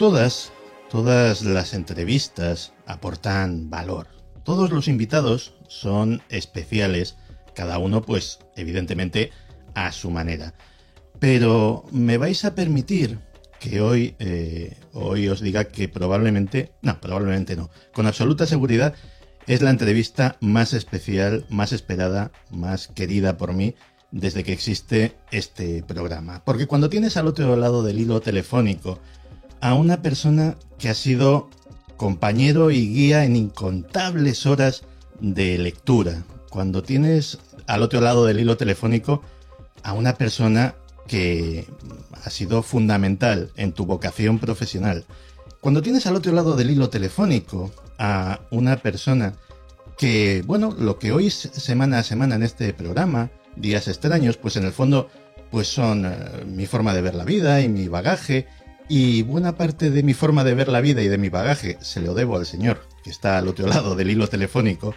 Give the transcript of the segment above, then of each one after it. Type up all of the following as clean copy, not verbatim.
todas las entrevistas aportan valor. Todos los invitados son especiales, cada uno, pues, evidentemente, a su manera. Pero me vais a permitir que hoy os diga que probablemente no, con absoluta seguridad es la entrevista más especial, más esperada, más querida por mí desde que existe este programa. Porque cuando tienes al otro lado del hilo telefónico a una persona que ha sido compañero y guía en incontables horas de lectura, cuando tienes al otro lado del hilo telefónico a una persona que ha sido fundamental en tu vocación profesional, cuando tienes al otro lado del hilo telefónico a una persona que, bueno, lo que oís semana a semana en este programa, Días Extraños, pues en el fondo pues son mi forma de ver la vida y mi bagaje, y buena parte de mi forma de ver la vida y de mi bagaje se lo debo al señor que está al otro lado del hilo telefónico,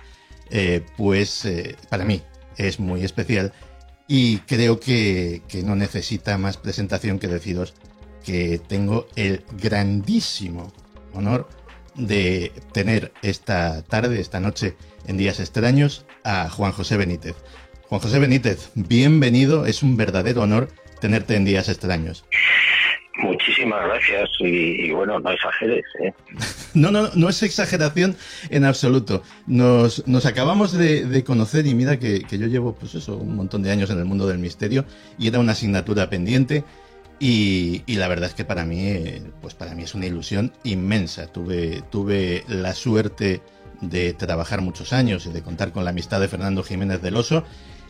para mí es muy especial y creo que no necesita más presentación que deciros que tengo el grandísimo honor de tener esta noche en Días Extraños a Juan José Benítez. Juan José Benítez, bienvenido, es un verdadero honor tenerte en Días Extraños. Muchísimas gracias y bueno, no exageres, ¿eh? No es exageración en absoluto. Nos acabamos de conocer y mira que yo llevo pues eso, un montón de años en el mundo del misterio y era una asignatura pendiente y la verdad es que para mí es una ilusión inmensa. Tuve la suerte de trabajar muchos años y de contar con la amistad de Fernando Jiménez del Oso.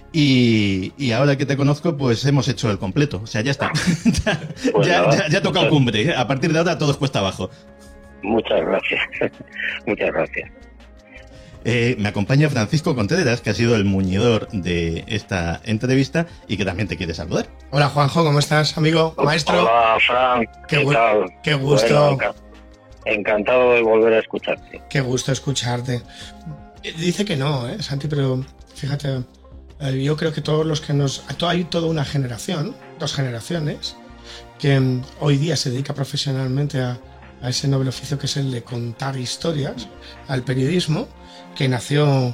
Y ahora que te conozco, pues hemos hecho el completo. O sea, ya está. ya ha tocado cumbre, ¿eh? A partir de ahora todo es cuesta abajo. Muchas gracias. Muchas gracias. Me acompaña Francisco Contreras, que ha sido el muñidor de esta entrevista y que también te quiere saludar. Hola Juanjo, ¿cómo estás, amigo, maestro? Hola, Fran. ¿Qué tal? Qué gusto. Bueno, encantado de volver a escucharte. Qué gusto escucharte. Dice que no, Santi, pero fíjate... Yo creo que todos los que hay toda una generación, 2 generaciones, que hoy día se dedica profesionalmente a ese noble oficio que es el de contar historias, al periodismo, que nació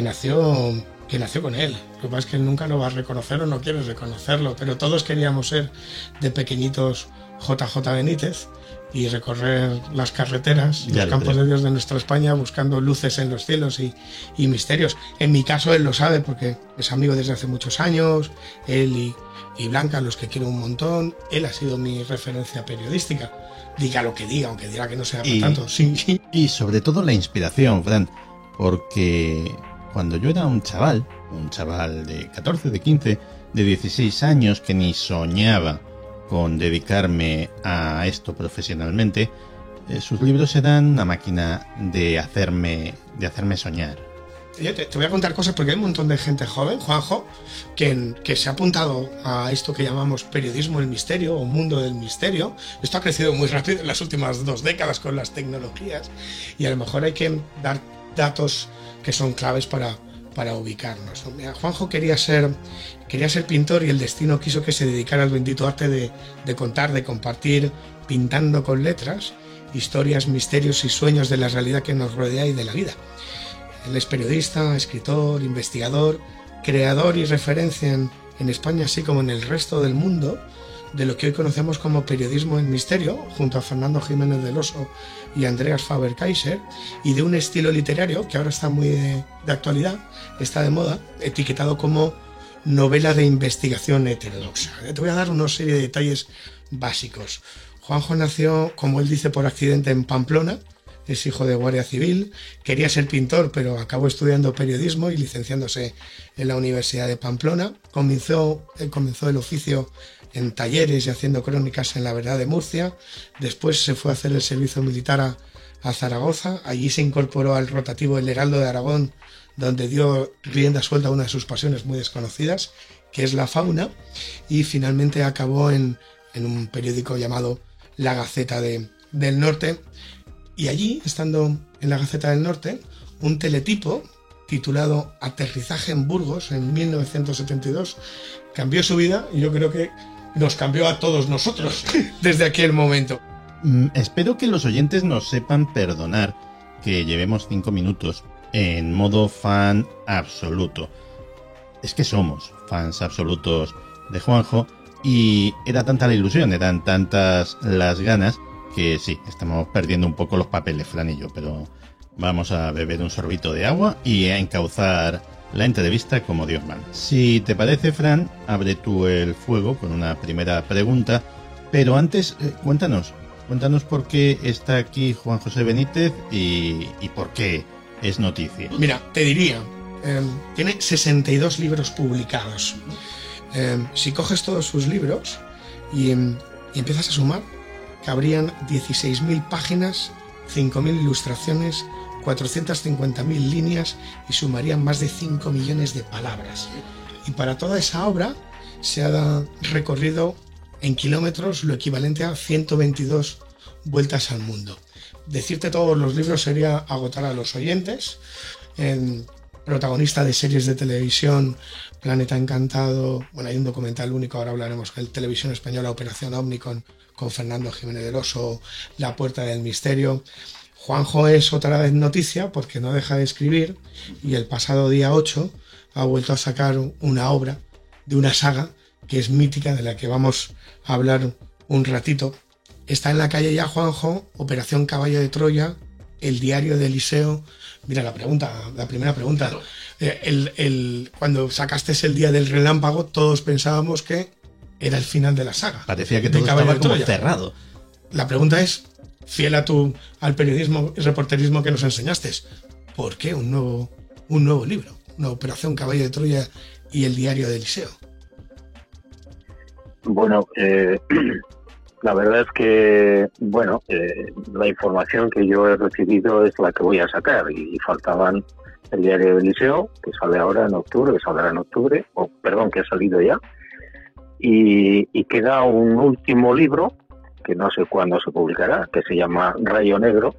con él. Lo que pasa es que él nunca lo va a reconocer o no quiere reconocerlo, pero todos queríamos ser de pequeñitos JJ Benítez y recorrer las carreteras, los campos de Dios de nuestra España buscando luces en los cielos y misterios. En mi caso él lo sabe porque es amigo desde hace muchos años, él y Blanca, los que quiero un montón. Él ha sido mi referencia periodística, diga lo que diga, aunque diga que no sea para tanto. Sí. Y sobre todo la inspiración, Fran, porque cuando yo era un chaval de 14, de 15, de 16 años que ni soñaba con dedicarme a esto profesionalmente, sus libros eran una máquina de hacerme soñar. Yo te voy a contar cosas porque hay un montón de gente joven, Juanjo, que se ha apuntado a esto que llamamos periodismo del misterio o mundo del misterio. Esto ha crecido muy rápido en las últimas 2 décadas con las tecnologías y a lo mejor hay que dar datos que son claves para ubicarnos. Mira, Juanjo quería ser pintor y el destino quiso que se dedicara al bendito arte de contar, de compartir, pintando con letras, historias, misterios y sueños de la realidad que nos rodea y de la vida. Él es periodista, escritor, investigador, creador y referencia en España, así como en el resto del mundo, de lo que hoy conocemos como periodismo en misterio, junto a Fernando Jiménez del Oso y Andreas Faber-Kaiser, y de un estilo literario que ahora está muy de actualidad, está de moda, etiquetado como novela de investigación heterodoxa. Te voy a dar una serie de detalles básicos. Juanjo nació, como él dice, por accidente en Pamplona, es hijo de guardia civil, quería ser pintor, pero acabó estudiando periodismo y licenciándose en la Universidad de Pamplona. Comenzó el oficio en talleres y haciendo crónicas en La Verdad de Murcia. Después se fue a hacer el servicio militar a Zaragoza. Allí se incorporó al rotativo El Heraldo de Aragón, donde dio rienda suelta a una de sus pasiones muy desconocidas, que es la fauna, y finalmente acabó en un periódico llamado La Gaceta del Norte. Y allí, estando en La Gaceta del Norte, un teletipo titulado Aterrizaje en Burgos en 1972 cambió su vida y yo creo que nos cambió a todos nosotros desde aquel momento. Espero que los oyentes nos sepan perdonar que llevemos 5 minutos en modo fan absoluto. Es que somos fans absolutos de Juanjo y era tanta la ilusión, eran tantas las ganas que sí, estamos perdiendo un poco los papeles, Fran y yo, pero vamos a beber un sorbito de agua y a encauzar la entrevista como Dios manda. Si te parece, Fran, abre tú el fuego con una primera pregunta, pero antes cuéntanos por qué está aquí Juan José Benítez y por qué es noticia. Mira, te diría, tiene 62 libros publicados. Si coges todos sus libros y empiezas a sumar, cabrían 16.000 páginas, 5.000 ilustraciones, 450.000 líneas y sumarían más de 5 millones de palabras. Y para toda esa obra se ha recorrido en kilómetros lo equivalente a 122 vueltas al mundo. Decirte todos los libros sería agotar a los oyentes. Protagonista de series de televisión, Planeta Encantado, bueno, hay un documental único, ahora hablaremos de Televisión Española, Operación Omni con Fernando Jiménez del Oso, La Puerta del Misterio. Juanjo es otra vez noticia porque no deja de escribir y el pasado día 8 ha vuelto a sacar una obra de una saga que es mítica, de la que vamos a hablar un ratito. Está en la calle ya, Juanjo, Operación Caballo de Troya, El Diario de Eliseo. Mira la primera pregunta. Cuando sacaste El Día del Relámpago, todos pensábamos que era el final de la saga. Parecía que todo estaba como cerrado. La pregunta es, fiel al periodismo y reporterismo que nos enseñaste, ¿por qué un nuevo libro? Una Operación Caballo de Troya y El Diario de Eliseo. Bueno, la verdad es que, la información que yo he recibido es la que voy a sacar y faltaban El Diario de Eliseo, que sale ahora en octubre, que saldrá en octubre, que ha salido ya, y queda un último libro, que no sé cuándo se publicará, que se llama Rayo Negro,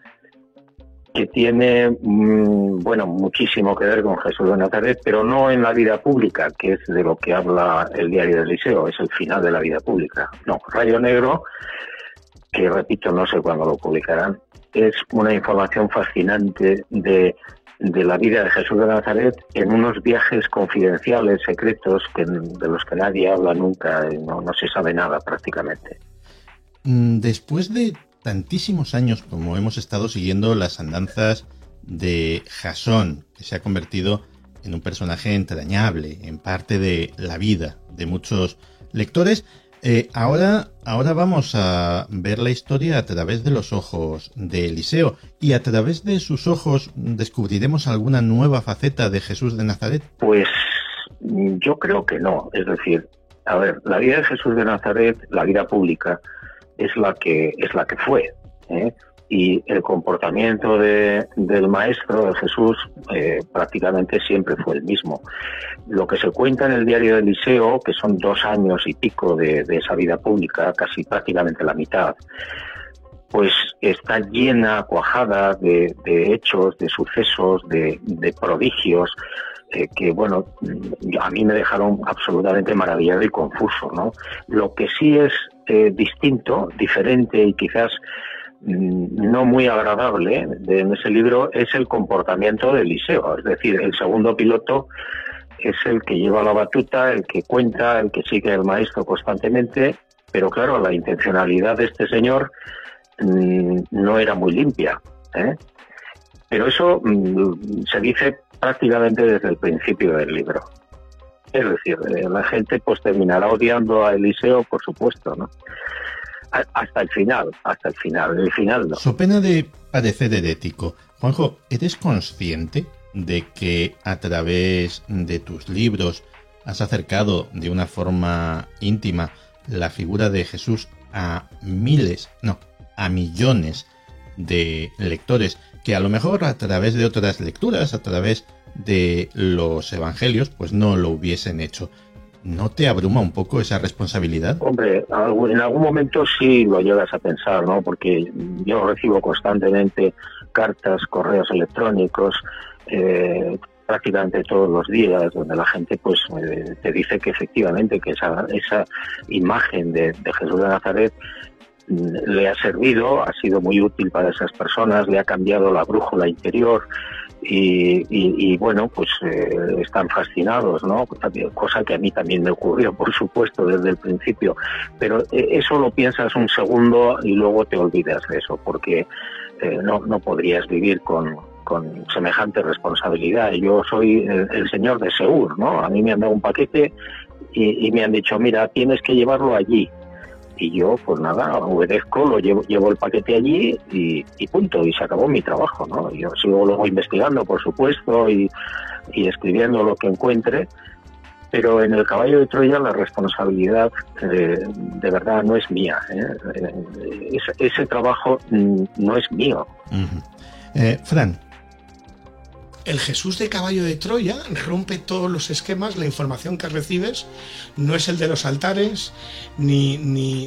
que tiene muchísimo que ver con Jesús de Nazaret, pero no en la vida pública, que es de lo que habla El Diario de Eliseo, es el final de la vida pública. No, Rayo Negro, que repito, no sé cuándo lo publicarán, es una información fascinante de la vida de Jesús de Nazaret en unos viajes confidenciales, secretos, de los que nadie habla nunca, no se sabe nada prácticamente. Después de tantísimos años como hemos estado siguiendo las andanzas de Jasón, que se ha convertido en un personaje entrañable, en parte de la vida de muchos lectores, ahora vamos a ver la historia a través de los ojos de Eliseo, y a través de sus ojos descubriremos alguna nueva faceta de Jesús de Nazaret. Pues yo creo que no, es decir, a ver, la vida de Jesús de Nazaret, la vida pública, es la que fue, y el comportamiento del maestro, de Jesús, prácticamente siempre fue el mismo. Lo que se cuenta en el Diario de Eliseo, que son 2 años y pico de esa vida pública, casi prácticamente la mitad, pues está llena, cuajada de hechos, de sucesos, de prodigios, que a mí me dejaron absolutamente maravillado y confuso, ¿no? Lo que sí es distinto, diferente y quizás no muy agradable en ese libro es el comportamiento de Eliseo, es decir, el segundo piloto es el que lleva la batuta, el que cuenta, el que sigue al maestro constantemente, pero claro, la intencionalidad de este señor no era muy limpia, pero eso se dice prácticamente desde el principio del libro. Es decir, la gente pues terminará odiando a Eliseo, por supuesto, ¿no? Hasta el final, el final no. So pena de parecer herético, Juanjo, ¿eres consciente de que a través de tus libros has acercado de una forma íntima la figura de Jesús a millones de lectores que a lo mejor a través de otras lecturas, a través de los evangelios, pues no lo hubiesen hecho? ¿No te abruma un poco esa responsabilidad? Hombre, en algún momento sí lo llegas a pensar, ¿no? Porque yo recibo constantemente cartas, correos electrónicos, prácticamente todos los días, donde la gente pues te dice que efectivamente que esa imagen de Jesús de Nazaret le ha servido, ha sido muy útil para esas personas, le ha cambiado la brújula interior y bueno, pues están fascinados, ¿no? Cosa que a mí también me ocurrió, por supuesto, desde el principio, pero eso lo piensas un segundo y luego te olvidas de eso, porque no podrías vivir con semejante responsabilidad. Yo soy el señor de Seur, ¿no? A mí me han dado un paquete y me han dicho, mira, tienes que llevarlo allí. Y yo, pues nada, obedezco, lo llevo el paquete allí y punto, y se acabó mi trabajo, ¿no? Yo sigo luego investigando, por supuesto, y escribiendo lo que encuentre, pero en el caballo de Troya la responsabilidad de verdad no es mía, ¿eh? Ese trabajo no es mío. Fran. El Jesús de caballo de Troya rompe todos los esquemas, la información que recibes no es el de los altares, ni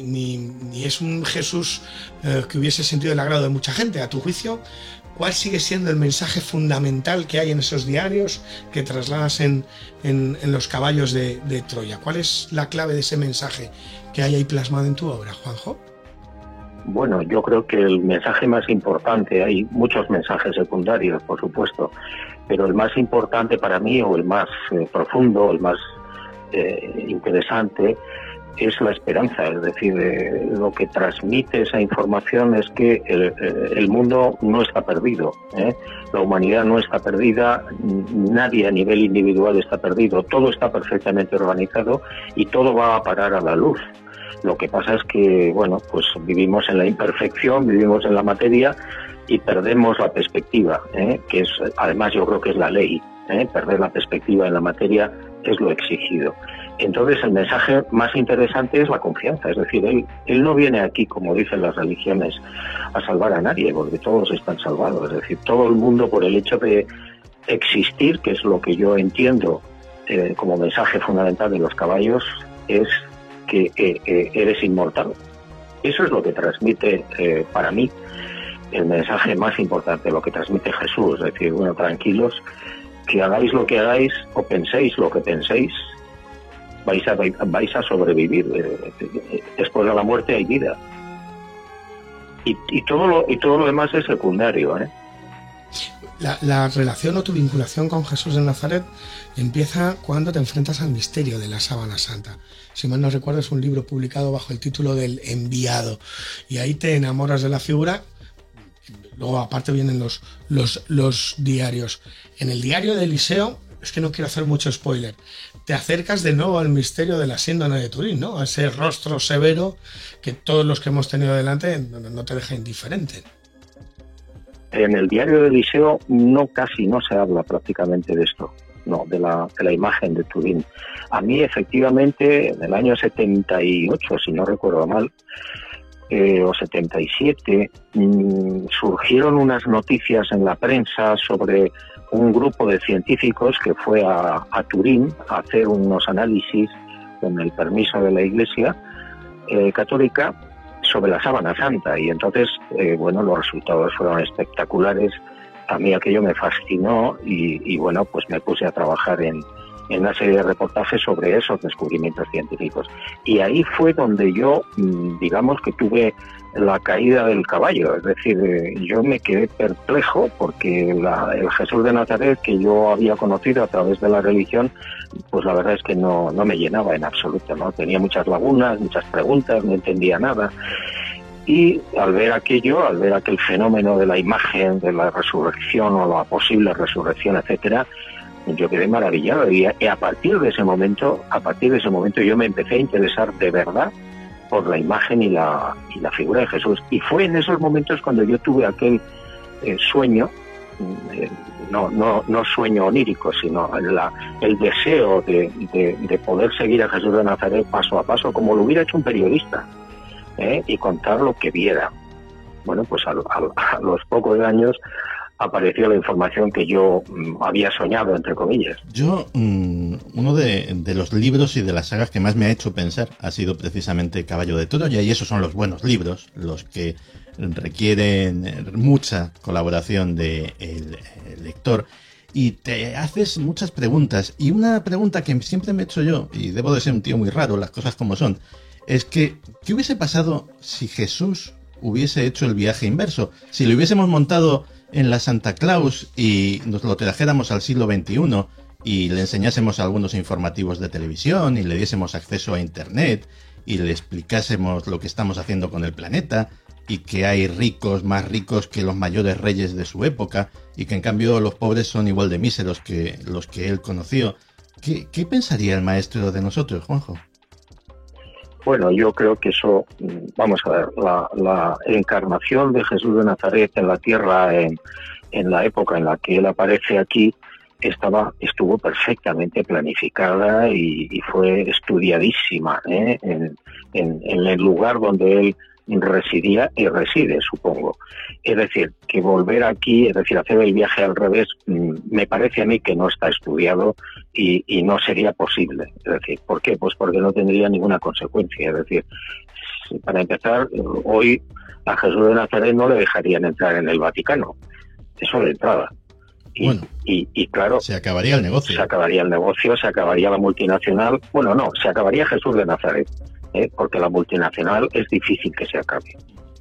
es un Jesús que hubiese sentido el agrado de mucha gente. A tu juicio, ¿cuál sigue siendo el mensaje fundamental que hay en esos diarios que trasladas en los caballos de Troya? ¿Cuál es la clave de ese mensaje que hay ahí plasmado en tu obra, Juanjo? Bueno, yo creo que el mensaje más importante, hay muchos mensajes secundarios, por supuesto, pero el más importante para mí, o el más profundo, el más interesante, es la esperanza. Es decir, lo que transmite esa información es que el mundo no está perdido, ¿eh? La humanidad no está perdida, nadie a nivel individual está perdido, todo está perfectamente organizado y todo va a parar a la luz. Lo que pasa es que, bueno, pues vivimos en la imperfección, vivimos en la materia y perdemos la perspectiva, que es, además yo creo que es la ley, perder la perspectiva en la materia es lo exigido. Entonces el mensaje más interesante es la confianza, es decir, él no viene aquí, como dicen las religiones, a salvar a nadie, porque todos están salvados, es decir, todo el mundo por el hecho de existir, que es lo que yo entiendo como mensaje fundamental de los caballos, es que eres inmortal. Eso es lo que transmite para mí el mensaje más importante, lo que transmite Jesús, es decir, bueno, tranquilos, que hagáis lo que hagáis o penséis lo que penséis, vais a sobrevivir. Después de la muerte hay vida. Y todo lo demás es secundario, ¿eh? La relación o tu vinculación con Jesús de Nazaret empieza cuando te enfrentas al misterio de la Sábana Santa. Si mal no recuerdo, es un libro publicado bajo el título del Enviado. Y ahí te enamoras de la figura. Luego, aparte, vienen los diarios. En el diario de Eliseo, es que no quiero hacer mucho spoiler, te acercas de nuevo al misterio de la síndrome de Turín, ¿no? A ese rostro severo que todos los que hemos tenido delante no te deja indiferente. En el diario de Eliseo casi no se habla prácticamente de esto, no, de la imagen de Turín. A mí, efectivamente, en el año 78, si no recuerdo mal, o 77, surgieron unas noticias en la prensa sobre un grupo de científicos que fue a Turín a hacer unos análisis con el permiso de la Iglesia católica sobre la Sábana Santa, y entonces, bueno, los resultados fueron espectaculares. A mí aquello me fascinó y bueno, pues me puse a trabajar en una serie de reportajes sobre esos descubrimientos científicos. Y ahí fue donde yo, digamos que tuve la caída del caballo, es decir, yo me quedé perplejo porque el Jesús de Nazaret que yo había conocido a través de la religión, pues la verdad es que no me llenaba en absoluto, ¿no? Tenía muchas lagunas, muchas preguntas, no entendía nada. Y al ver aquel fenómeno de la imagen, de la resurrección o la posible resurrección, etcétera, yo quedé maravillado y a partir de ese momento yo me empecé a interesar de verdad por la imagen y la figura de Jesús. Y fue en esos momentos cuando yo tuve aquel sueño, no sueño onírico, sino el deseo de poder seguir a Jesús de Nazaret paso a paso, como lo hubiera hecho un periodista, y contar lo que viera. Bueno, pues a los pocos años apareció la información que yo había soñado, entre comillas. Yo, uno de los libros y de las sagas que más me ha hecho pensar ha sido precisamente Caballo de Troya, y esos son los buenos libros, los que requieren mucha colaboración del lector, y te haces muchas preguntas, y una pregunta que siempre me he hecho yo, y debo de ser un tío muy raro, las cosas como son, es que, ¿qué hubiese pasado si Jesús hubiese hecho el viaje inverso? Si lo hubiésemos montado en la Santa Claus y nos lo trajéramos al siglo XXI y le enseñásemos algunos informativos de televisión y le diésemos acceso a Internet y le explicásemos lo que estamos haciendo con el planeta y que hay ricos más ricos que los mayores reyes de su época y que en cambio los pobres son igual de míseros que los que él conoció. ¿Qué pensaría el maestro de nosotros, Juanjo? Bueno, yo creo que eso, vamos a ver, la encarnación de Jesús de Nazaret en la tierra en la época en la que él aparece aquí estuvo perfectamente planificada y fue estudiadísima en el lugar donde él residía y reside, supongo. Es decir, que volver aquí, es decir, hacer el viaje al revés, me parece a mí que no está estudiado y no sería posible. Es decir, ¿por qué? Pues porque no tendría ninguna consecuencia. Es decir, para empezar, hoy a Jesús de Nazaret no le dejarían entrar en el Vaticano. Eso de entrada. Y claro, se acabaría el negocio. Se acabaría el negocio, se acabaría la multinacional. Bueno, no, se acabaría Jesús de Nazaret. Porque la multinacional es difícil que se acabe.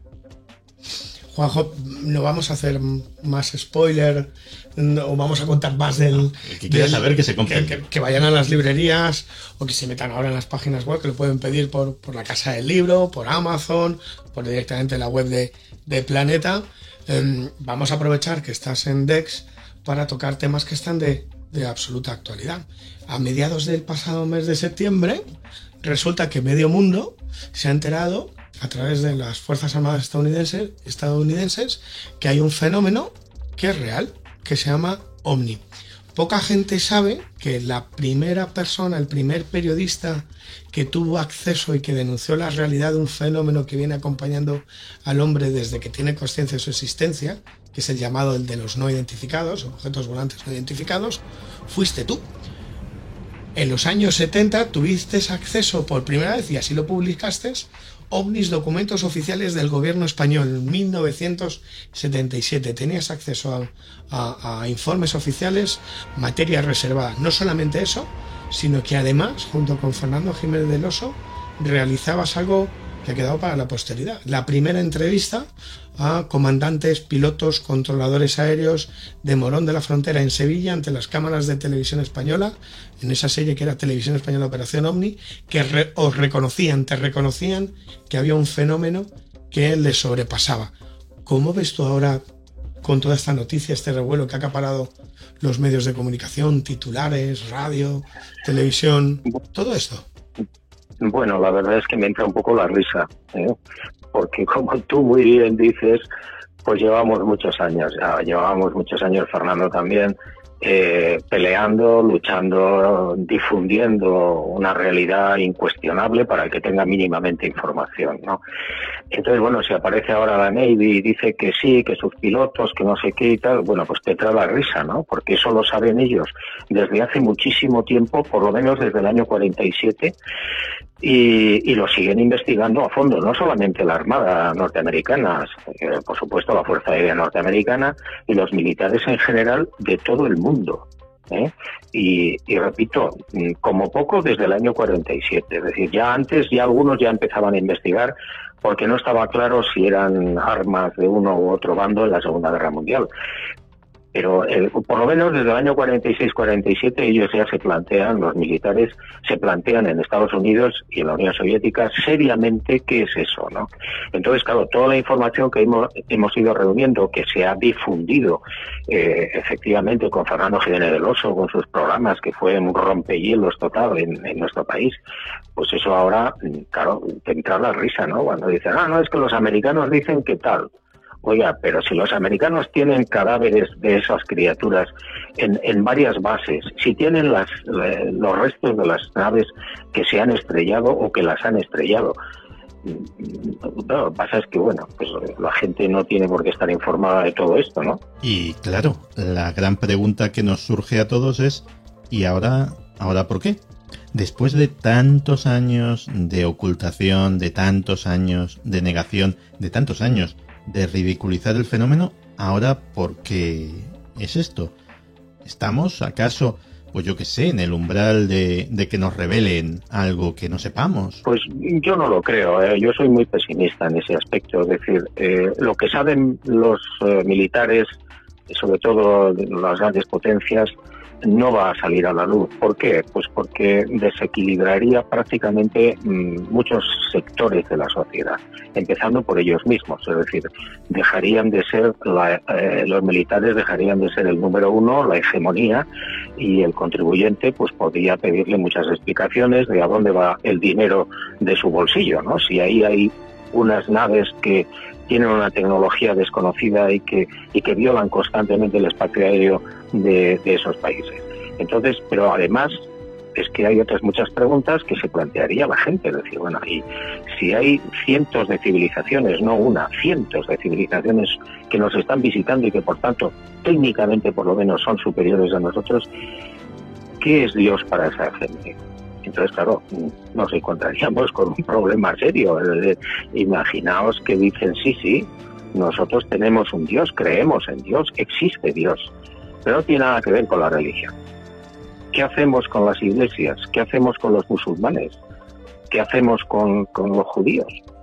Juanjo, no vamos a hacer más spoiler, o vamos a contar más del... El que quiera saber que se compre. Que vayan a las librerías o que se metan ahora en las páginas web, que lo pueden pedir por la Casa del Libro, por Amazon, por directamente la web de Planeta. Vamos a aprovechar que estás en Dex para tocar temas que están de absoluta actualidad. A mediados del pasado mes de septiembre, resulta que medio mundo se ha enterado a través de las Fuerzas Armadas estadounidenses que hay un fenómeno que es real, que se llama OVNI. Poca gente sabe que la primera persona, el primer periodista que tuvo acceso y que denunció la realidad de un fenómeno que viene acompañando al hombre desde que tiene conciencia de su existencia, que es el llamado el de los no identificados, objetos volantes no identificados, fuiste tú. En los años 70 tuviste acceso por primera vez, y así lo publicaste, OVNIs, documentos oficiales del gobierno español, en 1977. Tenías acceso a informes oficiales, materia reservada. No solamente eso, sino que además, junto con Fernando Jiménez del Oso, realizabas algo que ha quedado para la posteridad. La primera entrevista a comandantes, pilotos, controladores aéreos de Morón de la Frontera en Sevilla ante las cámaras de televisión española, en esa serie que era Televisión Española Operación OVNI, que te reconocían que había un fenómeno que les sobrepasaba. ¿Cómo ves tú ahora, con toda esta noticia, este revuelo que ha acaparado los medios de comunicación, titulares, radio, televisión, todo esto? Bueno, la verdad es que me entra un poco la risa, porque como tú muy bien dices, pues llevamos muchos años, Fernando también, peleando, luchando, difundiendo una realidad incuestionable para el que tenga mínimamente información, ¿no? Entonces, bueno, si aparece ahora la Navy y dice que sí, que sus pilotos, que no sé qué y tal, bueno, pues te trae la risa, ¿no? Porque eso lo saben ellos desde hace muchísimo tiempo, por lo menos desde el año 47, y lo siguen investigando a fondo, no solamente la Armada norteamericana, por supuesto la Fuerza Aérea norteamericana y los militares en general de todo el mundo. Y repito, como poco desde el año 47, es decir, ya antes, ya algunos ya empezaban a investigar porque no estaba claro si eran armas de uno u otro bando en la Segunda Guerra Mundial. Pero por lo menos desde el año 46-47 ellos ya se plantean, los militares se plantean en Estados Unidos y en la Unión Soviética seriamente qué es eso, ¿no? Entonces, claro, toda la información que hemos ido reuniendo, que se ha difundido efectivamente con Fernando Jiménez del Oso, con sus programas, que fue un rompehielos total en nuestro país, pues eso ahora, claro, te entra la risa, ¿no? Cuando dicen, no, es que los americanos dicen que tal. Oiga, pero si los americanos tienen cadáveres de esas criaturas en varias bases, si tienen los restos de las naves que se han estrellado o que las han estrellado, lo que pasa es que, bueno, pues la gente no tiene por qué estar informada de todo esto, ¿no? Y claro, la gran pregunta que nos surge a todos es, ¿y ahora por qué? Después de tantos años de ocultación, de tantos años de negación, de tantos años de ridiculizar el fenómeno, ahora ¿por qué es esto? ¿Estamos acaso pues yo qué sé, en el umbral de que nos revelen algo que no sepamos? Pues yo no lo creo, yo soy muy pesimista en ese aspecto. Es decir, lo que saben los militares, sobre todo las grandes potencias, no va a salir a la luz. ¿Por qué? Pues porque desequilibraría prácticamente muchos sectores de la sociedad, empezando por ellos mismos. Es decir, dejarían de ser los militares dejarían de ser el número uno, la hegemonía, y el contribuyente pues podría pedirle muchas explicaciones de a dónde va el dinero de su bolsillo, ¿no? Si ahí hay unas naves que tienen una tecnología desconocida y que violan constantemente el espacio aéreo de esos países. Entonces, pero además es que hay otras muchas preguntas que se plantearía la gente. Es decir, bueno, y si hay cientos de civilizaciones, no una, cientos de civilizaciones que nos están visitando y que por tanto técnicamente por lo menos son superiores a nosotros, ¿qué es Dios para esa gente? Entonces, claro, nos encontraríamos con un problema serio. Es decir, imaginaos que dicen, sí, nosotros tenemos un Dios, creemos en Dios, existe Dios, pero no tiene nada que ver con la religión. ¿Qué hacemos con las iglesias? ¿Qué hacemos con los musulmanes? ¿Qué hacemos con los judíos?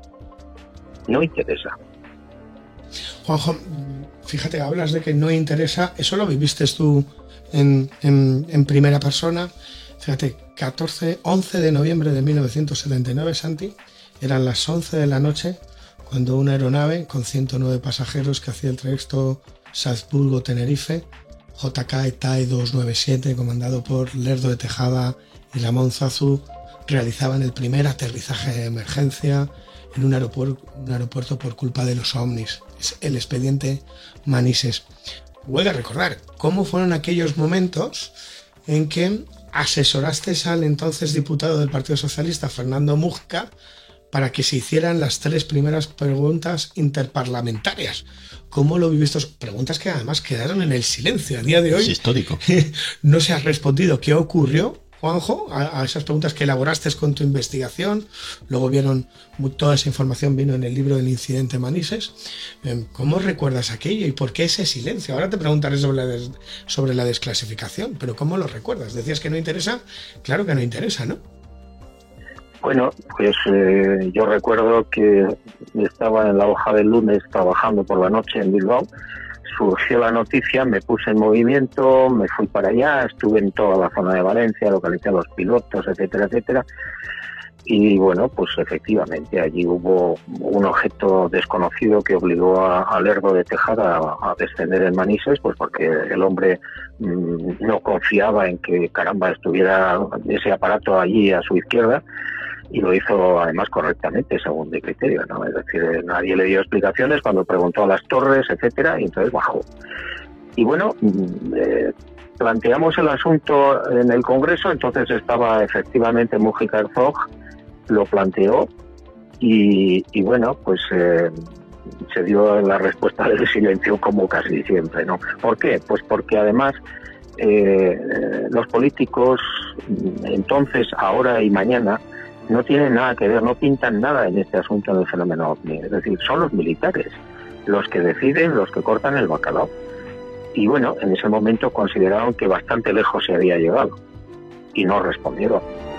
No interesa. Juanjo, fíjate, hablas de que no interesa, eso lo viviste tú en primera persona. Fíjate, 11 de noviembre de 1979, Santi, eran las 11 de la noche cuando una aeronave con 109 pasajeros que hacía el trayecto Salzburgo-Tenerife, JK TAE 297, comandado por Lerdo de Tejada y Ramón Zazu, realizaban el primer aterrizaje de emergencia en un aeropuerto por culpa de los ovnis. Es el expediente Manises. Vuelve a recordar cómo fueron aquellos momentos en que asesoraste al entonces diputado del Partido Socialista, Fernando Mujica, para que se hicieran las 3 primeras preguntas interparlamentarias. ¿Cómo lo viviste? Preguntas que además quedaron en el silencio. A día de hoy es histórico. No se ha respondido. ¿Qué ocurrió, Juanjo, a esas preguntas que elaboraste con tu investigación? Luego toda esa información vino en el libro del incidente Manises. ¿Cómo recuerdas aquello y por qué ese silencio? Ahora te preguntaré sobre la desclasificación, pero ¿cómo lo recuerdas? Decías que no interesa. Claro que no interesa, ¿no? Bueno, pues yo recuerdo que estaba en la hoja del lunes trabajando por la noche en Bilbao. Surgió la noticia, me puse en movimiento, me fui para allá, estuve en toda la zona de Valencia, localicé a los pilotos, etcétera, etcétera. Y bueno, pues efectivamente allí hubo un objeto desconocido que obligó a Lerdo de Tejada a descender en Manises, pues porque el hombre no confiaba en que caramba estuviera ese aparato allí a su izquierda, y lo hizo además correctamente según mi criterio, ¿no? Es decir, nadie le dio explicaciones cuando preguntó a las torres, etcétera, y entonces bajó. Y bueno, planteamos el asunto en el Congreso, entonces estaba efectivamente Mujica Herzog, lo planteó y bueno, pues se dio la respuesta del silencio como casi siempre, ¿no? ¿Por qué? Pues porque además los políticos entonces, ahora y mañana no tienen nada que ver, no pintan nada en este asunto del fenómeno OVNI. Es decir, son los militares los que deciden, los que cortan el bacalao. Y bueno, en ese momento consideraron que bastante lejos se había llegado y no respondieron.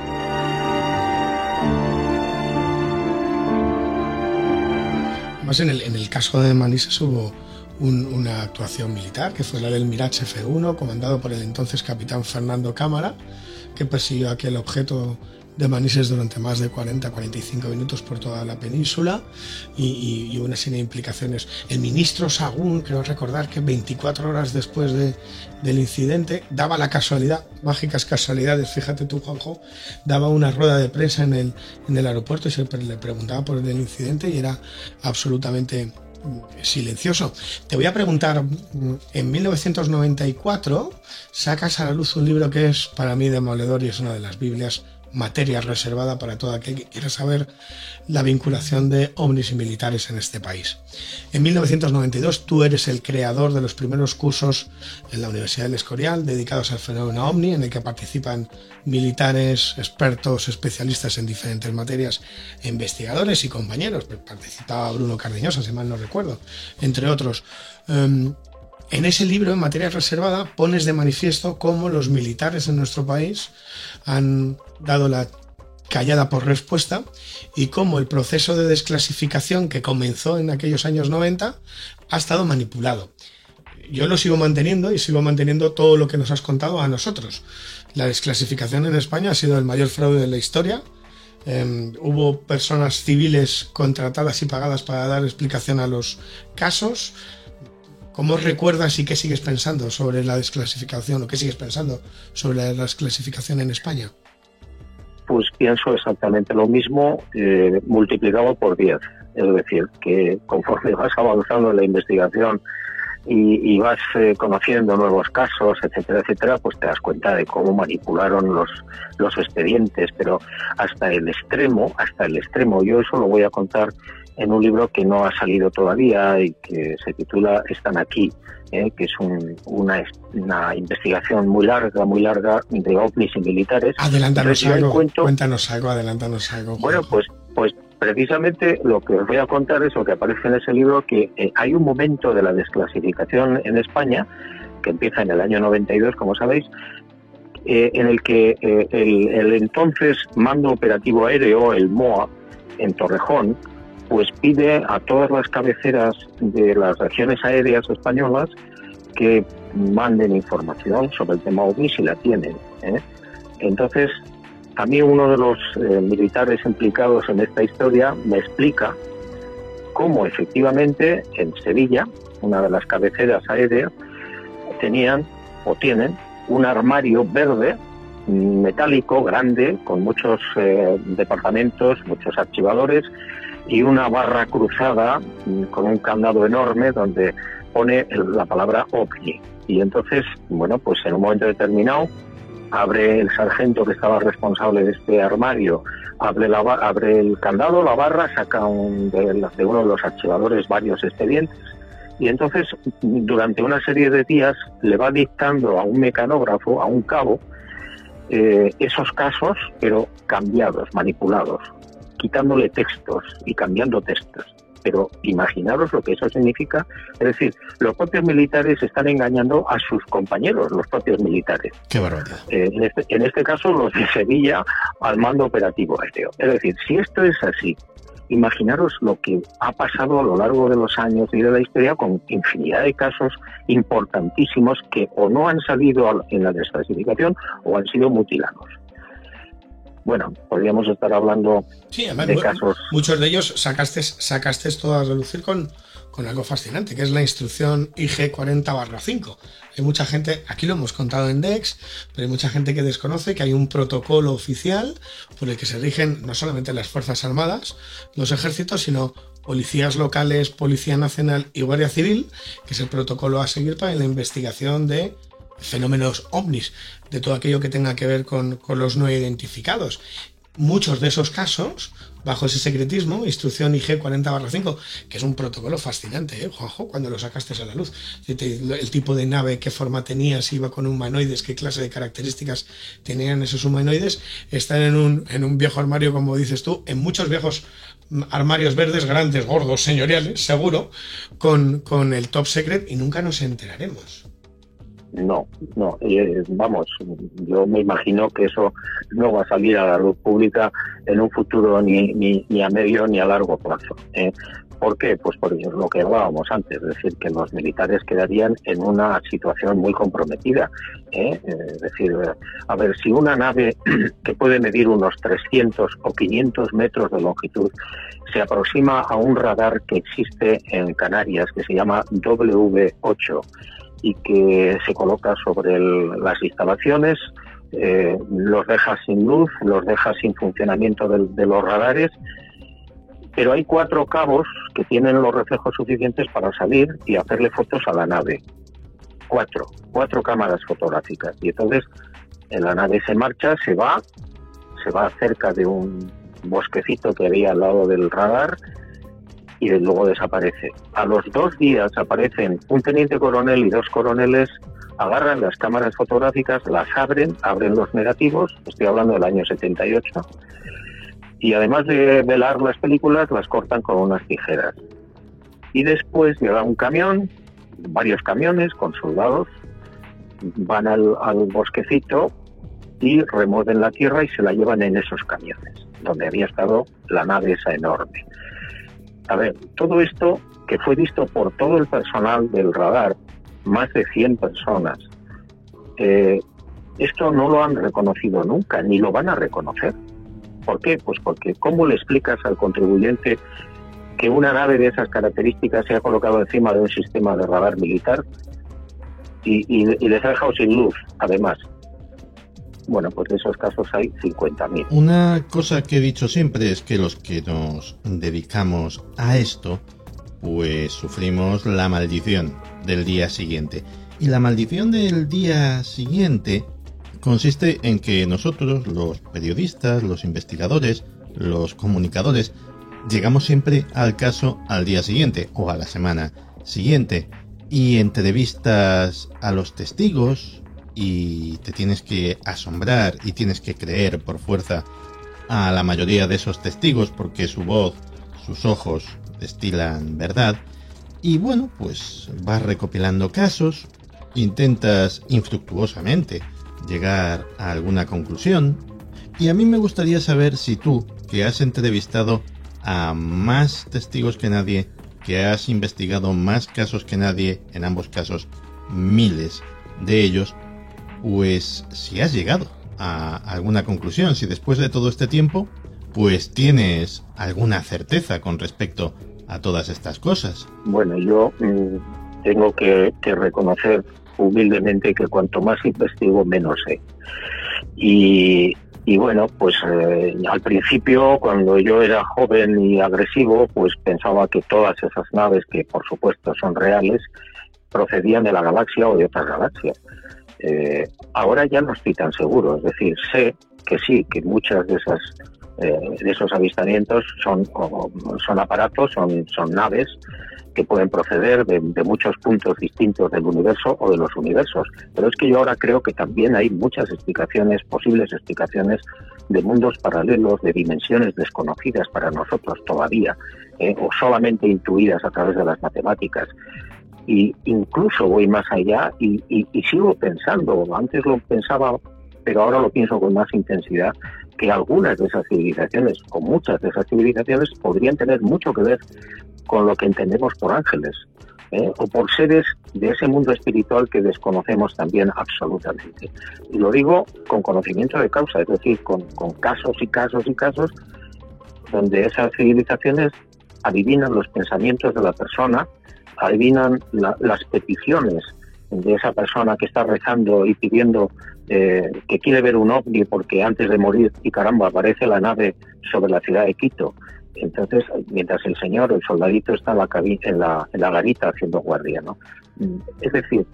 Además, en el caso de Manises hubo una actuación militar, que fue la del Mirage F1, comandado por el entonces capitán Fernando Cámara, que persiguió aquel objeto de Manises durante más de 40-45 minutos por toda la península y una serie de implicaciones. El ministro Sagún, creo recordar que 24 horas después del incidente, daba la casualidad, mágicas casualidades, fíjate tú, Juanjo, daba una rueda de prensa en el aeropuerto y se le preguntaba por el incidente y era absolutamente silencioso. Te voy a preguntar, en 1994 sacas a la luz un libro que es para mí demoledor y es una de las Biblias, materia reservada para todo aquel que quiera saber la vinculación de ovnis y militares en este país. En 1992 tú eres el creador de los primeros cursos en la Universidad del Escorial dedicados al fenómeno ovni, en el que participan militares, expertos, especialistas en diferentes materias, investigadores y compañeros. Participaba Bruno Cardeñosa, si mal no recuerdo, entre otros. En ese libro, en materia reservada, pones de manifiesto cómo los militares en nuestro país han dado la callada por respuesta y cómo el proceso de desclasificación que comenzó en aquellos años 90 ha estado manipulado. Yo lo sigo manteniendo y sigo manteniendo todo lo que nos has contado a nosotros. La desclasificación en España ha sido el mayor fraude de la historia. Hubo personas civiles contratadas y pagadas para dar explicación a los casos. ¿Cómo recuerdas y qué sigues pensando sobre la desclasificación o qué sigues pensando sobre la desclasificación en España? Pues pienso exactamente lo mismo, multiplicado por 10. Es decir, que conforme vas avanzando en la investigación y vas conociendo nuevos casos, etcétera, etcétera, pues te das cuenta de cómo manipularon los expedientes, pero hasta el extremo. Yo eso lo voy a contar en un libro que no ha salido todavía y que se titula Están aquí, que es una investigación muy larga de ovnis y militares. Adelántanos algo, cuéntanos algo, adelántanos algo. Bueno, pues precisamente lo que os voy a contar es lo que aparece en ese libro, que hay un momento de la desclasificación en España, que empieza en el año 92, como sabéis, en el que el entonces Mando Operativo Aéreo, el MOA, en Torrejón, pues pide a todas las cabeceras de las regiones aéreas españolas que manden información sobre el tema OVNI si la tienen. Entonces, a mí uno de los militares implicados en esta historia me explica cómo efectivamente en Sevilla, una de las cabeceras aéreas, tenían o tienen un armario verde metálico grande con muchos departamentos, muchos archivadores y una barra cruzada con un candado enorme donde pone la palabra OVNI. Y entonces, bueno, pues en un momento determinado abre el sargento que estaba responsable de este armario, abre el candado, la barra, saca de uno de los archivadores varios expedientes y entonces durante una serie de días le va dictando a un mecanógrafo, a un cabo, esos casos, pero cambiados, manipulados, quitándole textos y cambiando textos. Pero imaginaros lo que eso significa. Es decir, los propios militares están engañando a sus compañeros, los propios militares. Qué barbaridad. En este caso, los de Sevilla al Mando Operativo Aéreo. Es decir, si esto es así, imaginaros lo que ha pasado a lo largo de los años y de la historia con infinidad de casos importantísimos que o no han salido en la desclasificación o han sido mutilados. Bueno, podríamos estar hablando de casos. Muchos de ellos sacaste todo a relucir con algo fascinante, que es la instrucción IG 40/5. Hay mucha gente, aquí lo hemos contado en DEX, pero hay mucha gente que desconoce que hay un protocolo oficial por el que se rigen no solamente las Fuerzas Armadas, los ejércitos, sino policías locales, Policía Nacional y Guardia Civil, que es el protocolo a seguir para la investigación de fenómenos ovnis, de todo aquello que tenga que ver con los no identificados. Muchos de esos casos, bajo ese secretismo, instrucción IG 40/5, que es un protocolo fascinante, Juanjo, cuando lo sacaste a la luz. El tipo de nave, qué forma tenía, si iba con humanoides, qué clase de características tenían esos humanoides, están en un viejo armario, como dices tú, en muchos viejos armarios verdes, grandes, gordos, señoriales, seguro, con el top secret, y nunca nos enteraremos. No, vamos, yo me imagino que eso no va a salir a la luz pública en un futuro ni a medio ni a largo plazo. ¿Por qué? Pues por lo que hablábamos antes, es decir, que los militares quedarían en una situación muy comprometida. Es decir, a ver, si una nave que puede medir unos 300 o 500 metros de longitud se aproxima a un radar que existe en Canarias, que se llama W8, y que se coloca sobre las instalaciones, los deja sin luz, los deja sin funcionamiento de los radares, pero hay 4 cabos que tienen los reflejos suficientes para salir y hacerle fotos a la nave. 4 cámaras fotográficas. Y entonces la nave se marcha, se va cerca de un bosquecito que había al lado del radar, y luego desaparece. A los 2 días aparecen un teniente coronel y 2 coroneles, agarran las cámaras fotográficas, las abren los negativos, estoy hablando del año 78, y además de velar las películas, las cortan con unas tijeras. Y después llega un camión varios camiones con soldados, van al bosquecito y remueven la tierra y se la llevan en esos camiones, donde había estado la nave esa enorme. A ver, todo esto que fue visto por todo el personal del radar, más de 100 personas, esto no lo han reconocido nunca, ni lo van a reconocer. ¿Por qué? Pues porque ¿cómo le explicas al contribuyente que una nave de esas características se ha colocado encima de un sistema de radar militar y les ha dejado sin luz, además? Bueno, pues de esos casos hay 50.000. Una cosa que he dicho siempre es que los que nos dedicamos a esto, pues sufrimos la maldición del día siguiente. Y la maldición del día siguiente consiste en que nosotros, los periodistas, los investigadores, los comunicadores, llegamos siempre al caso al día siguiente o a la semana siguiente y entrevistas a los testigos y te tienes que asombrar y tienes que creer por fuerza a la mayoría de esos testigos porque su voz, sus ojos destilan verdad. Y bueno, pues vas recopilando casos, intentas infructuosamente llegar a alguna conclusión. Y a mí me gustaría saber si tú, que has entrevistado a más testigos que nadie, que has investigado más casos que nadie, en ambos casos miles de ellos, pues si has llegado a alguna conclusión, si después de todo este tiempo, pues tienes alguna certeza con respecto a todas estas cosas. Bueno, yo tengo que reconocer humildemente que cuanto más investigo, menos sé. Y bueno, pues al principio, cuando yo era joven y agresivo, pues pensaba que todas esas naves, que por supuesto son reales, procedían de la galaxia o de otras galaxias. Ahora ya no estoy tan seguro, es decir, sé que sí, que muchas de esos avistamientos son aparatos, son naves que pueden proceder de muchos puntos distintos del universo o de los universos. Pero es que yo ahora creo que también hay muchas explicaciones, posibles explicaciones de mundos paralelos, de dimensiones desconocidas para nosotros todavía, o solamente intuidas a través de las matemáticas. Y incluso voy más allá y sigo pensando, antes lo pensaba, pero ahora lo pienso con más intensidad, que algunas de esas civilizaciones, o muchas de esas civilizaciones, podrían tener mucho que ver con lo que entendemos por ángeles, o por seres de ese mundo espiritual que desconocemos también absolutamente. Y lo digo con conocimiento de causa, es decir, con casos y casos y casos, donde esas civilizaciones adivinan los pensamientos de la persona, adivinan las peticiones de esa persona que está rezando y pidiendo que quiere ver un ovni porque antes de morir, y caramba, aparece la nave sobre la ciudad de Quito. Entonces, mientras el soldadito está en la garita haciendo guardia, ¿no? Es decir,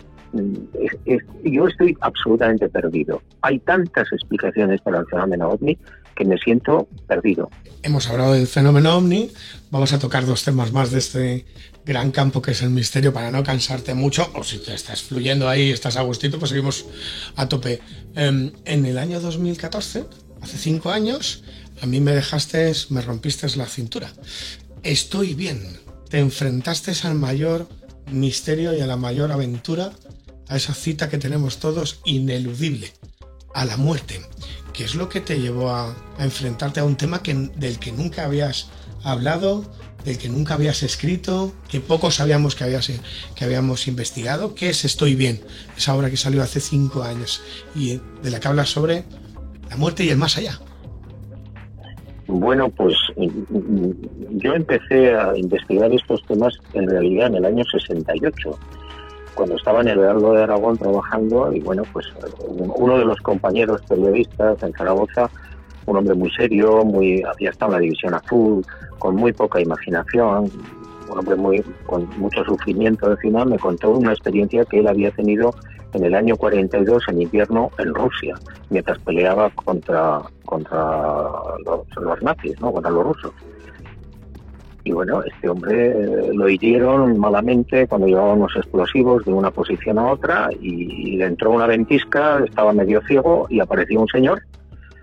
yo estoy absolutamente perdido. Hay tantas explicaciones para el fenómeno ovni que me siento perdido. Hemos hablado del fenómeno ovni, vamos a tocar 2 temas más de este gran campo que es el misterio para no cansarte mucho, o si te estás fluyendo ahí, estás a gustito, pues seguimos a tope. En el año 2014, hace 5 años, a mí me rompiste la cintura. Estoy bien. Te enfrentaste al mayor misterio y a la mayor aventura, a esa cita que tenemos todos ineludible, a la muerte. ¿Qué es lo que te llevó a enfrentarte a un tema del que nunca habías hablado, del que nunca habías escrito, que poco sabíamos que habíamos investigado? ¿Qué es Estoy bien? Esa obra que salió hace 5 años y de la que hablas sobre la muerte y el más allá. Bueno, pues yo empecé a investigar estos temas en realidad en el año 68, cuando estaba en el Heraldo de Aragón trabajando, y bueno, pues uno de los compañeros periodistas en Zaragoza, un hombre muy serio, había estado en la División Azul, con muy poca imaginación, un hombre con mucho sufrimiento al final, me contó una experiencia que él había tenido en el año 42 en invierno en Rusia, mientras peleaba contra los nazis, ¿no? Contra los rusos. Y bueno, este hombre lo hirieron malamente cuando llevaba unos explosivos de una posición a otra y le entró una ventisca, estaba medio ciego y apareció un señor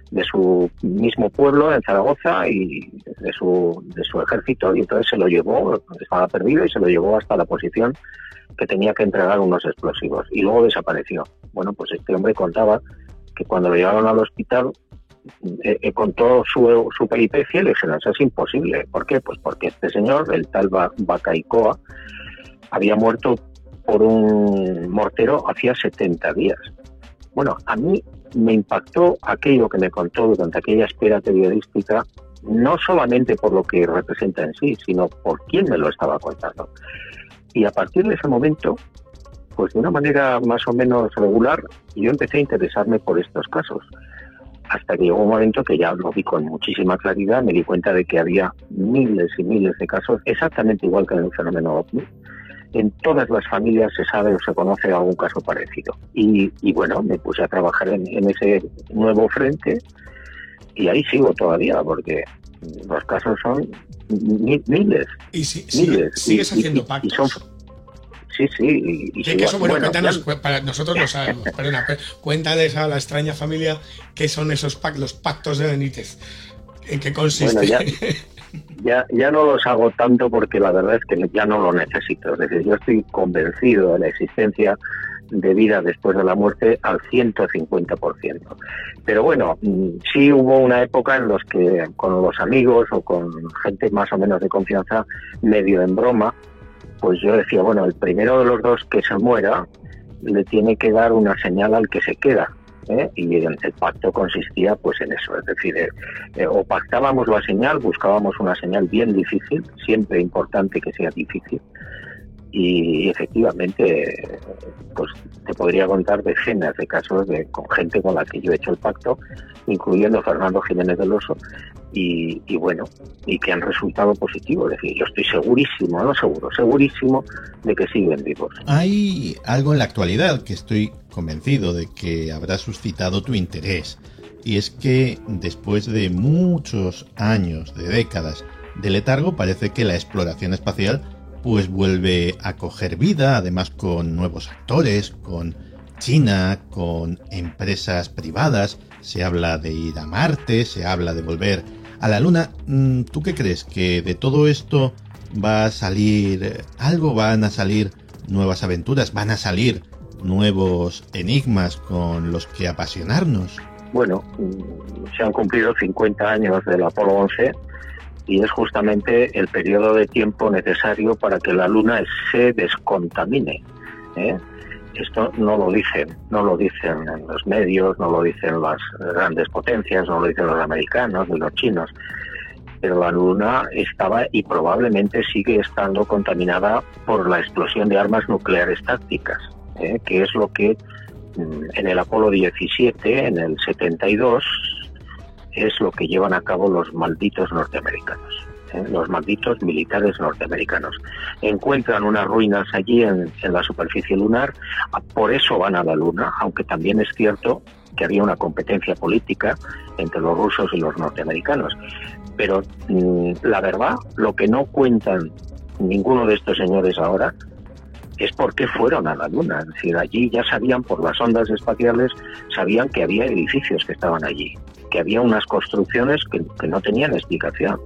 de su mismo pueblo, en Zaragoza, y de su ejército, y entonces se lo llevó, estaba perdido, y se lo llevó hasta la posición que tenía que entregar unos explosivos, y luego desapareció. Bueno, pues este hombre contaba que cuando lo llevaron al hospital, contó su peripecia y le dijeron, eso es imposible. ¿Por qué? Pues porque este señor, el tal Bacaicoa, había muerto por un mortero hacía 70 días. Bueno, a mí me impactó aquello que me contó durante aquella espera periodística, no solamente por lo que representa en sí, sino por quién me lo estaba contando. Y a partir de ese momento, pues de una manera más o menos regular, yo empecé a interesarme por estos casos. Hasta que llegó un momento que ya lo vi con muchísima claridad, me di cuenta de que había miles y miles de casos, exactamente igual que en el fenómeno OVNI. En todas las familias se sabe o se conoce algún caso parecido. Y bueno, me puse a trabajar en ese nuevo frente y ahí sigo todavía, porque los casos son miles. ¿Y sigues haciendo pactos? Sí. Y que eso, bueno, cuéntanos, para nosotros lo sabemos. Perdona, cuéntales a la extraña familia qué son los pactos de Benítez. ¿En qué consiste? Bueno, ya no los hago tanto porque la verdad es que ya no lo necesito. Es decir, yo estoy convencido de la existencia de vida después de la muerte al 150%. Pero bueno, sí hubo una época en los que con los amigos o con gente más o menos de confianza, medio en broma, pues yo decía, bueno, el primero de los dos que se muera le tiene que dar una señal al que se queda, ¿eh? Y el pacto consistía pues en eso, es decir, o pactábamos la señal, buscábamos una señal bien difícil, siempre importante que sea difícil, y efectivamente pues te podría contar decenas de casos con gente con la que yo he hecho el pacto, incluyendo Fernando Jiménez del Oso, y bueno, y que han resultado positivos. Es decir, yo estoy segurísimo de que siguen vivos. Hay algo en la actualidad que estoy convencido de que habrá suscitado tu interés, y es que después de muchos años, de décadas de letargo, parece que la exploración espacial pues vuelve a coger vida, además con nuevos actores, con China, con empresas privadas. Se habla de ir a Marte, se habla de volver a la Luna. ¿Tú qué crees? ¿Que de todo esto va a salir algo? ¿Van a salir nuevas aventuras? ¿Van a salir nuevos enigmas con los que apasionarnos? Bueno, se han cumplido 50 años del Apolo 11 y es justamente el periodo de tiempo necesario para que la Luna se descontamine, ¿eh? Esto no lo dicen en los medios, no lo dicen las grandes potencias, no lo dicen los americanos ni los chinos, pero la Luna estaba y probablemente sigue estando contaminada por la explosión de armas nucleares tácticas, que es lo que en el Apolo 17, en el 72, es lo que llevan a cabo los malditos norteamericanos. Los malditos militares norteamericanos encuentran unas ruinas allí en la superficie lunar, por eso van a la Luna, aunque también es cierto que había una competencia política entre los rusos y los norteamericanos. Pero la verdad, lo que no cuentan ninguno de estos señores ahora es por qué fueron a la Luna. Es decir, allí ya sabían, por las ondas espaciales, sabían que había edificios que estaban allí, que había unas construcciones que no tenían explicación.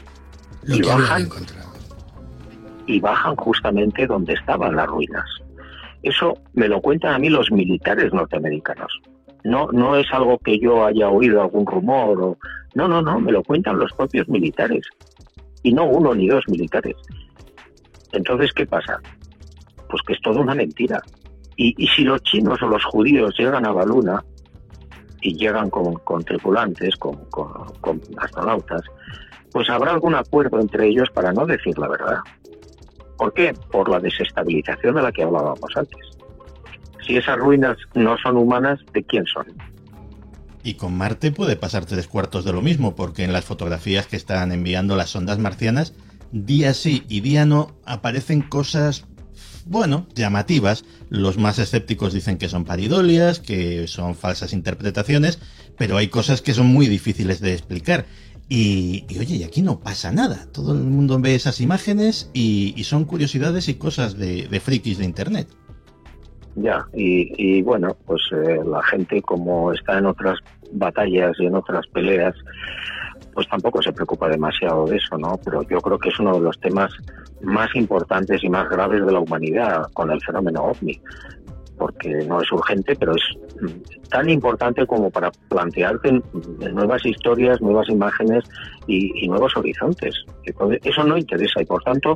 Y bajan justamente donde estaban las ruinas. Eso me lo cuentan a mí los militares norteamericanos. No es algo que yo haya oído algún rumor. No, me lo cuentan los propios militares. Y no uno ni dos militares. Entonces, ¿qué pasa? Pues que es toda una mentira. Y si los chinos o los judíos llegan a la Luna y llegan con tripulantes, con astronautas, pues habrá algún acuerdo entre ellos para no decir la verdad. ¿Por qué? Por la desestabilización de la que hablábamos antes. Si esas ruinas no son humanas, ¿de quién son? Y con Marte puede pasar 3/4 de lo mismo, porque en las fotografías que están enviando las sondas marcianas, día sí y día no, aparecen cosas, bueno, llamativas. Los más escépticos dicen que son paridolias, que son falsas interpretaciones, pero hay cosas que son muy difíciles de explicar. Y oye, y aquí no pasa nada. Todo el mundo ve esas imágenes y son curiosidades y cosas de frikis de internet. ya. Y bueno, pues la gente, como está en otras batallas y en otras peleas, pues tampoco se preocupa demasiado de eso, ¿no? Pero yo creo que es uno de los temas más importantes y más graves de la humanidad con el fenómeno OVNI, porque no es urgente, pero es tan importante como para plantearte nuevas historias, nuevas imágenes y nuevos horizontes. Entonces, eso no interesa y, por tanto,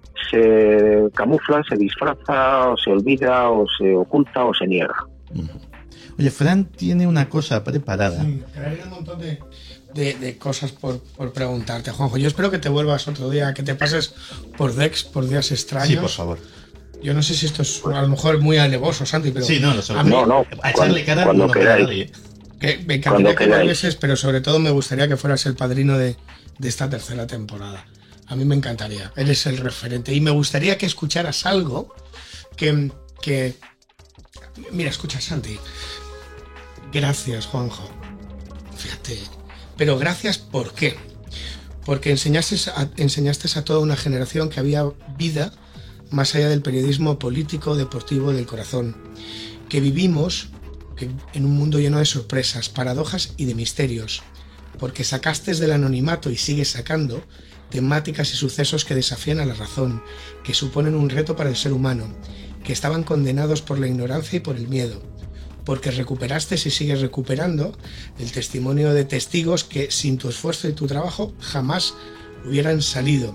se camufla, se disfraza, o se olvida, o se oculta, o se niega. Oye, Fran tiene una cosa preparada. Sí, hay un montón de cosas por preguntarte, Juanjo. Yo espero que te vuelvas otro día, que te pases por Dex, por Días Extraños. Sí, por favor. Yo no sé si esto es a lo mejor muy alevoso, Santi, pero... Sí, no, no. A echarle cara cuando no queráis. nadie. Que me encantaría que volvieses, pero sobre todo me gustaría que fueras el padrino de esta tercera temporada. A mí me encantaría. Eres el referente. Y me gustaría que escucharas algo que... Mira, escucha, Santi. Gracias, Juanjo. Fíjate. Pero gracias, ¿por qué? Porque enseñaste a toda una generación que había vida más allá del periodismo político, deportivo, del corazón. Que vivimos en un mundo lleno de sorpresas, paradojas y de misterios. Porque sacaste del anonimato y sigues sacando temáticas y sucesos que desafían a la razón, que suponen un reto para el ser humano, que estaban condenados por la ignorancia y por el miedo. Porque recuperaste y sigues recuperando el testimonio de testigos que sin tu esfuerzo y tu trabajo jamás hubieran salido.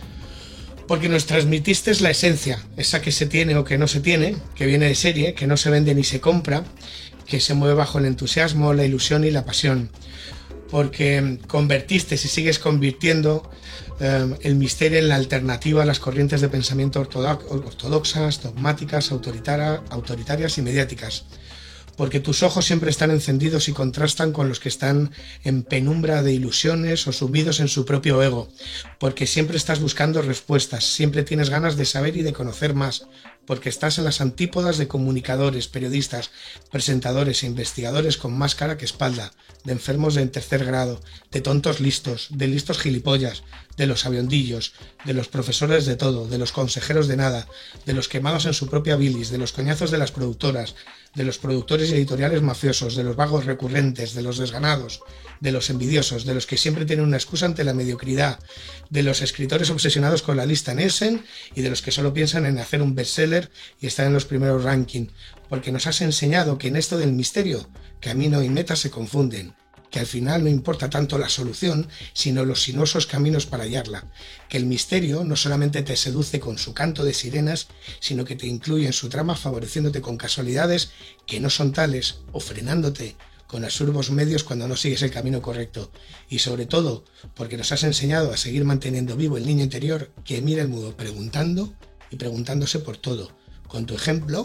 Porque nos transmitiste la esencia, esa que se tiene o que no se tiene, que viene de serie, que no se vende ni se compra, que se mueve bajo el entusiasmo, la ilusión y la pasión. Porque convertiste y sigues convirtiendo el misterio en la alternativa a las corrientes de pensamiento ortodoxas, dogmáticas, autoritarias y mediáticas. Porque tus ojos siempre están encendidos y contrastan con los que están en penumbra de ilusiones o sumidos en su propio ego. Porque siempre estás buscando respuestas, siempre tienes ganas de saber y de conocer más. Porque estás en las antípodas de comunicadores, periodistas, presentadores e investigadores con más cara que espalda, de enfermos de tercer grado, de tontos listos, de listos gilipollas, de los aviondillos, de los profesores de todo, de los consejeros de nada, de los quemados en su propia bilis, de los coñazos de las productoras, de los productores y editoriales mafiosos, de los vagos recurrentes, de los desganados, de los envidiosos, de los que siempre tienen una excusa ante la mediocridad, de los escritores obsesionados con la lista Nielsen y de los que solo piensan en hacer un bestseller y estar en los primeros rankings, porque nos has enseñado que en esto del misterio, camino y meta se confunden, que al final no importa tanto la solución, sino los sinuosos caminos para hallarla, que el misterio no solamente te seduce con su canto de sirenas, sino que te incluye en su trama favoreciéndote con casualidades que no son tales o frenándote con absurdos medios cuando no sigues el camino correcto, y sobre todo porque nos has enseñado a seguir manteniendo vivo el niño interior que mira el mundo preguntando y preguntándose por todo. Con tu ejemplo,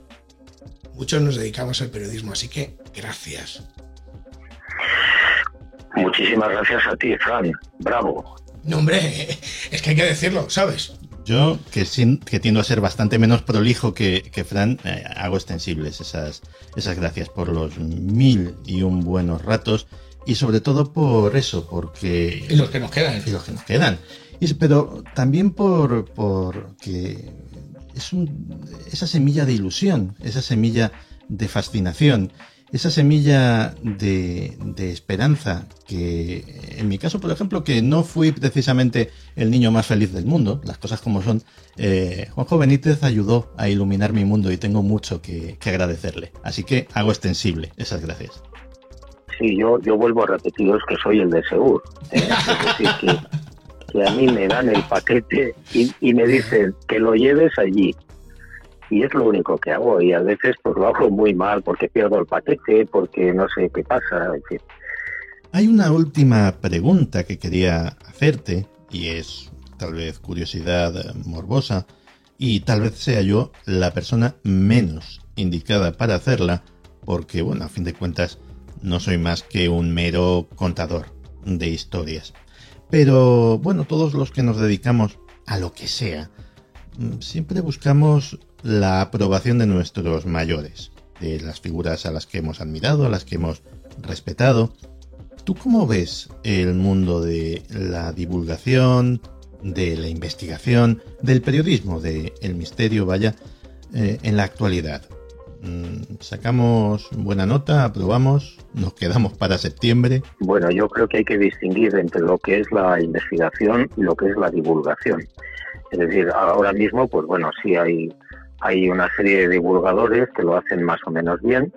muchos nos dedicamos al periodismo, así que gracias. Muchísimas gracias a ti, Fran. Bravo. No, hombre, es que hay que decirlo, ¿sabes? Yo, que tiendo a ser bastante menos prolijo que Fran, hago extensibles esas gracias por los 1001 buenos ratos y sobre todo por eso, porque... Y los que nos quedan. Y los que nos quedan. Pero también porque es esa semilla de ilusión, esa semilla de fascinación, esa semilla de esperanza que, en mi caso, por ejemplo, que no fui precisamente el niño más feliz del mundo, las cosas como son, Juanjo Benítez ayudó a iluminar mi mundo y tengo mucho que agradecerle. Así que hago extensible esas gracias. Sí, yo vuelvo a repetiros que soy el de Segur. Es decir, que a mí me dan el paquete y me dicen que lo lleves allí. Y es lo único que hago, y a veces pues lo hago muy mal porque pierdo el paquete, porque no sé qué pasa, en fin. Hay una última pregunta que quería hacerte, y es tal vez curiosidad morbosa, y tal vez sea yo la persona menos indicada para hacerla, porque, bueno, a fin de cuentas, no soy más que un mero contador de historias. Pero, bueno, todos los que nos dedicamos a lo que sea, siempre buscamos la aprobación de nuestros mayores, de las figuras a las que hemos admirado, a las que hemos respetado. ¿Tú cómo ves el mundo de la divulgación, de la investigación, del periodismo, del misterio, en la actualidad? ¿Sacamos buena nota? ¿Aprobamos? ¿Nos quedamos para septiembre? Bueno, yo creo que hay que distinguir entre lo que es la investigación y lo que es la divulgación. Es decir, ahora mismo, pues bueno, sí hay una serie de divulgadores que lo hacen más o menos bien.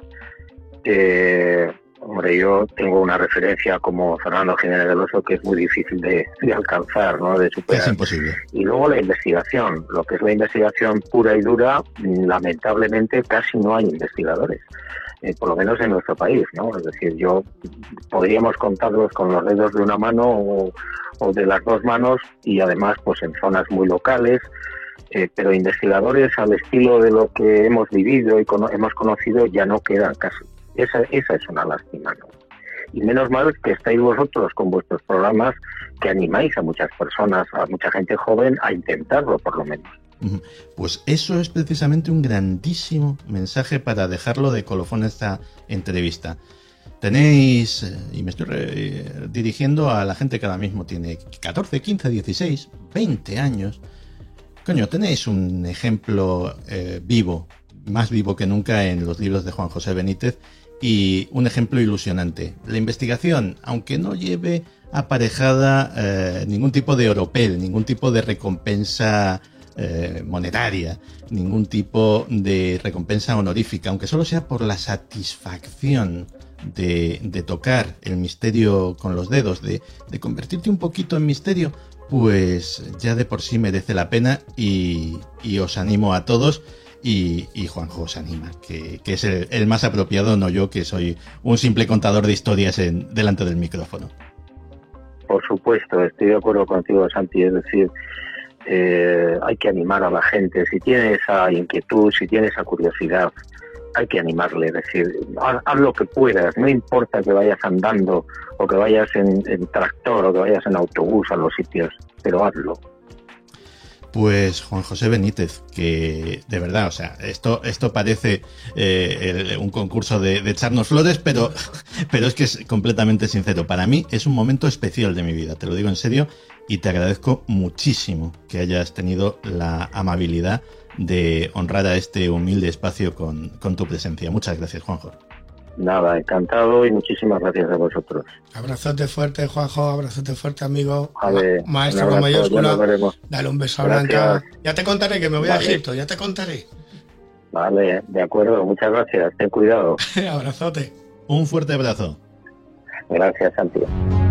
Hombre, yo tengo una referencia como Fernando Jiménez del Oso que es muy difícil de alcanzar, ¿no? De superar. Es imposible. Y luego la investigación, lo que es la investigación pura y dura, lamentablemente casi no hay investigadores, por lo menos en nuestro país, ¿no? Es decir, podríamos contarlos con los dedos de una mano o de las dos manos, y además pues en zonas muy locales, pero investigadores al estilo de lo que hemos vivido y hemos conocido ya no quedan casi. Esa es una lástima, ¿no? Y menos mal que estáis vosotros con vuestros programas que animáis a muchas personas, a mucha gente joven a intentarlo por lo menos. Pues eso es precisamente un grandísimo mensaje para dejarlo de colofón esta entrevista. Tenéis, y me estoy dirigiendo a la gente que ahora mismo tiene 14, 15, 16, 20 años. Coño, tenéis un ejemplo vivo, más vivo que nunca en los libros de Juan José Benítez, y un ejemplo ilusionante. La investigación, aunque no lleve aparejada ningún tipo de oropel, ningún tipo de recompensa monetaria, ningún tipo de recompensa honorífica, aunque solo sea por la satisfacción de tocar el misterio con los dedos, de convertirte un poquito en misterio, pues ya de por sí merece la pena, y os animo a todos. Y Juanjo os anima, que es el más apropiado, no yo, que soy un simple contador de historias delante del micrófono. Por supuesto, estoy de acuerdo contigo, Santi. Es decir, hay que animar a la gente. Si tiene esa inquietud, si tiene esa curiosidad, hay que animarle. Es decir, haz lo que puedas, no importa que vayas andando o que vayas en tractor o que vayas en autobús a los sitios, pero hazlo. Pues Juan José Benítez, que de verdad, o sea, esto parece un concurso de echarnos flores, pero es que es completamente sincero. Para mí es un momento especial de mi vida, te lo digo en serio, y te agradezco muchísimo que hayas tenido la amabilidad de honrar a este humilde espacio con tu presencia. Muchas gracias, Juanjo. Nada, encantado, y muchísimas gracias a vosotros. Abrazote fuerte, Juanjo, abrazote fuerte, amigo. Vale, Maestro con mayúscula. Dale un beso a Blanca. Ya te contaré que me voy a Egipto, ya te contaré. Vale, de acuerdo, muchas gracias, ten cuidado. Abrazote. Un fuerte abrazo. Gracias, Santiago.